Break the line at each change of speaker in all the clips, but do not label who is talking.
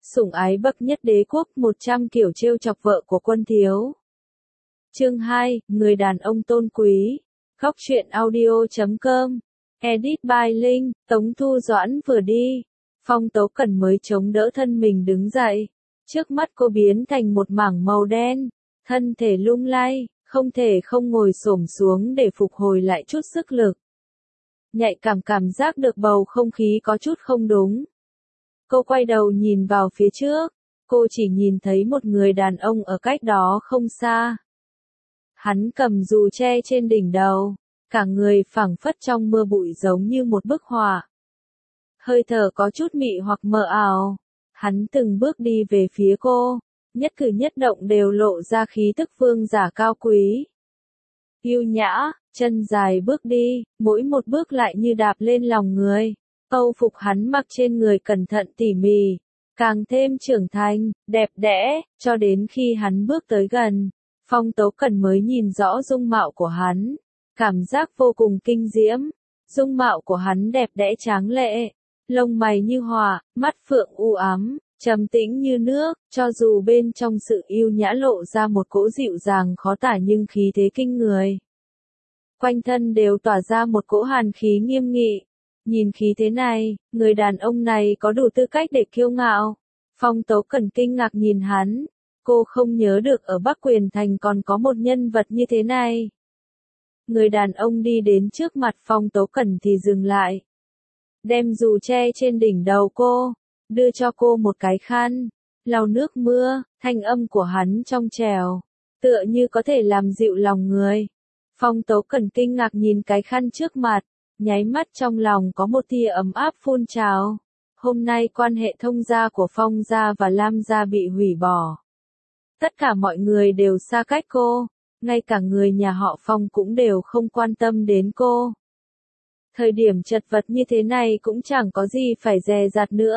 Sủng ái bậc nhất đế quốc, 100 kiểu trêu chọc vợ của Quân Thiếu. Chương 2, người đàn ông tôn quý. Góc truyện audio.com. Edit by Linh. Tống Thu Doãn vừa đi, Phong Tố Cẩn mới chống đỡ thân mình đứng dậy. Trước mắt cô biến thành một mảng màu đen, thân thể lung lay, không thể không ngồi xổm xuống để phục hồi lại chút sức lực. Nhạy cảm giác được bầu không khí có chút không đúng. Cô quay đầu nhìn vào phía trước, cô chỉ nhìn thấy một người đàn ông ở cách đó không xa. Hắn cầm dù tre trên đỉnh đầu, cả người phảng phất trong mưa bụi giống như một bức họa. Hơi thở có chút mị hoặc mờ ảo, hắn từng bước đi về phía cô, nhất cử nhất động đều lộ ra khí tức vương giả cao quý. Yêu nhã, chân dài bước đi, mỗi một bước lại như đạp lên lòng người. Âu phục hắn mặc trên người cẩn thận tỉ mỉ, càng thêm trưởng thành, đẹp đẽ, cho đến khi hắn bước tới gần, Phong Tố Cẩn mới nhìn rõ dung mạo của hắn, cảm giác vô cùng kinh diễm. Dung mạo của hắn đẹp đẽ tráng lệ, lông mày như họa, mắt phượng u ám, trầm tĩnh như nước, cho dù bên trong sự yêu nhã lộ ra một cỗ dịu dàng khó tả nhưng khí thế kinh người. Quanh thân đều tỏa ra một cỗ hàn khí nghiêm nghị. Nhìn khí thế này, người đàn ông này có đủ tư cách để kiêu ngạo. Phong Tố Cẩn kinh ngạc nhìn hắn, cô không nhớ được ở Bắc Quyền Thành còn có một nhân vật như thế này. Người đàn ông đi đến trước mặt Phong Tố Cẩn thì dừng lại. Đem dù tre trên đỉnh đầu cô, đưa cho cô một cái khăn, lau nước mưa, thanh âm của hắn trong trẻo, tựa như có thể làm dịu lòng người. Phong Tố Cẩn kinh ngạc nhìn cái khăn trước mặt, nháy mắt trong lòng có một tia ấm áp phun trào. Hôm nay quan hệ thông gia của Phong gia và Lam gia bị hủy bỏ. Tất cả mọi người đều xa cách cô, ngay cả người nhà họ Phong cũng đều không quan tâm đến cô. Thời điểm chật vật như thế này cũng chẳng có gì phải dè dặt nữa.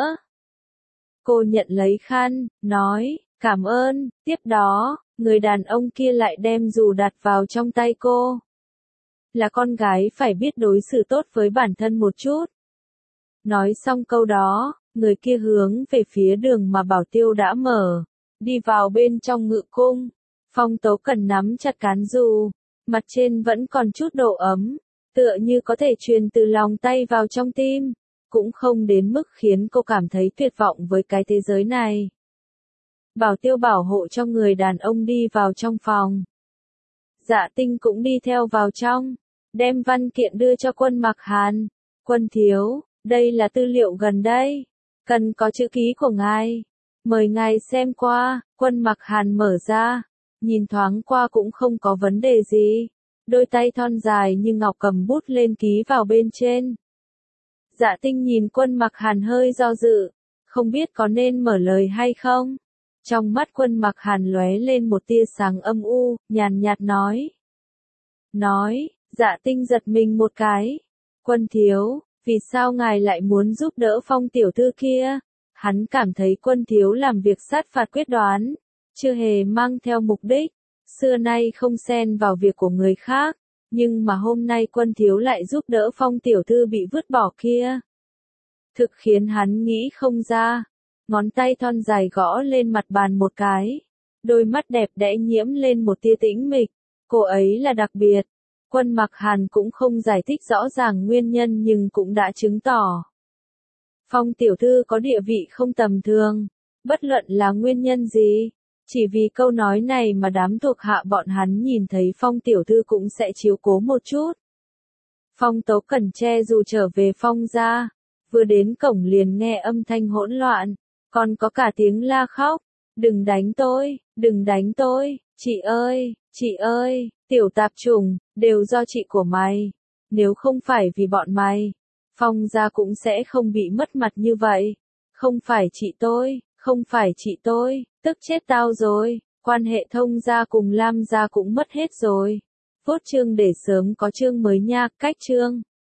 Cô nhận lấy khăn, nói, cảm ơn, tiếp đó, người đàn ông kia lại đem dù đặt vào trong tay cô. Là con gái phải biết đối xử tốt với bản thân một chút. Nói xong câu đó, người kia hướng về phía đường mà Bảo Tiêu đã mở, đi vào bên trong ngự cung. Phong Tố Cẩn nắm chặt cán dù, mặt trên vẫn còn chút độ ấm, tựa như có thể truyền từ lòng tay vào trong tim, cũng không đến mức khiến cô cảm thấy tuyệt vọng với cái thế giới này. Bảo Tiêu bảo hộ cho người đàn ông đi vào trong phòng. Dạ Tinh cũng đi theo vào trong, đem văn kiện đưa cho Quân Mặc Hàn. Quân thiếu, đây là tư liệu gần đây, cần có chữ ký của ngài. Mời ngài xem qua. Quân Mặc Hàn mở ra, nhìn thoáng qua cũng không có vấn đề gì. Đôi tay thon dài như ngọc cầm bút lên ký vào bên trên. Dạ Tinh nhìn Quân Mặc Hàn hơi do dự, không biết có nên mở lời hay không. Trong mắt Quân Mặc Hàn lóe lên một tia sáng âm u, nhàn nhạt nói. Dạ Tinh giật mình một cái. Quân thiếu, vì sao ngài lại muốn giúp đỡ Phong tiểu thư kia? Hắn cảm thấy Quân thiếu làm việc sát phạt quyết đoán, chưa hề mang theo mục đích, xưa nay không xen vào việc của người khác, nhưng mà hôm nay Quân thiếu lại giúp đỡ Phong tiểu thư bị vứt bỏ kia. Thực khiến hắn nghĩ không ra. Ngón tay thon dài gõ lên mặt bàn một cái, đôi mắt đẹp đẽ nhiễm lên một tia tĩnh mịch. Cô ấy là đặc biệt. Quân Mặc Hàn cũng không giải thích rõ ràng nguyên nhân nhưng cũng đã chứng tỏ. Phong tiểu thư có địa vị không tầm thường, bất luận là nguyên nhân gì. Chỉ vì câu nói này mà đám thuộc hạ bọn hắn nhìn thấy Phong tiểu thư cũng sẽ chiếu cố một chút. Phong Tố Cẩn che dù trở về Phong gia, vừa đến cổng liền nghe âm thanh hỗn loạn, còn có cả tiếng la khóc. Đừng đánh tôi, chị ơi, tiểu tạp chủng, đều do chị của mày. Nếu không phải vì bọn mày, Phong gia cũng sẽ không bị mất mặt như vậy. Không phải chị tôi, tức chết tao rồi, quan hệ thông gia cùng Lam gia cũng mất hết rồi. Phốt chương để sớm có chương mới nha, cách chương.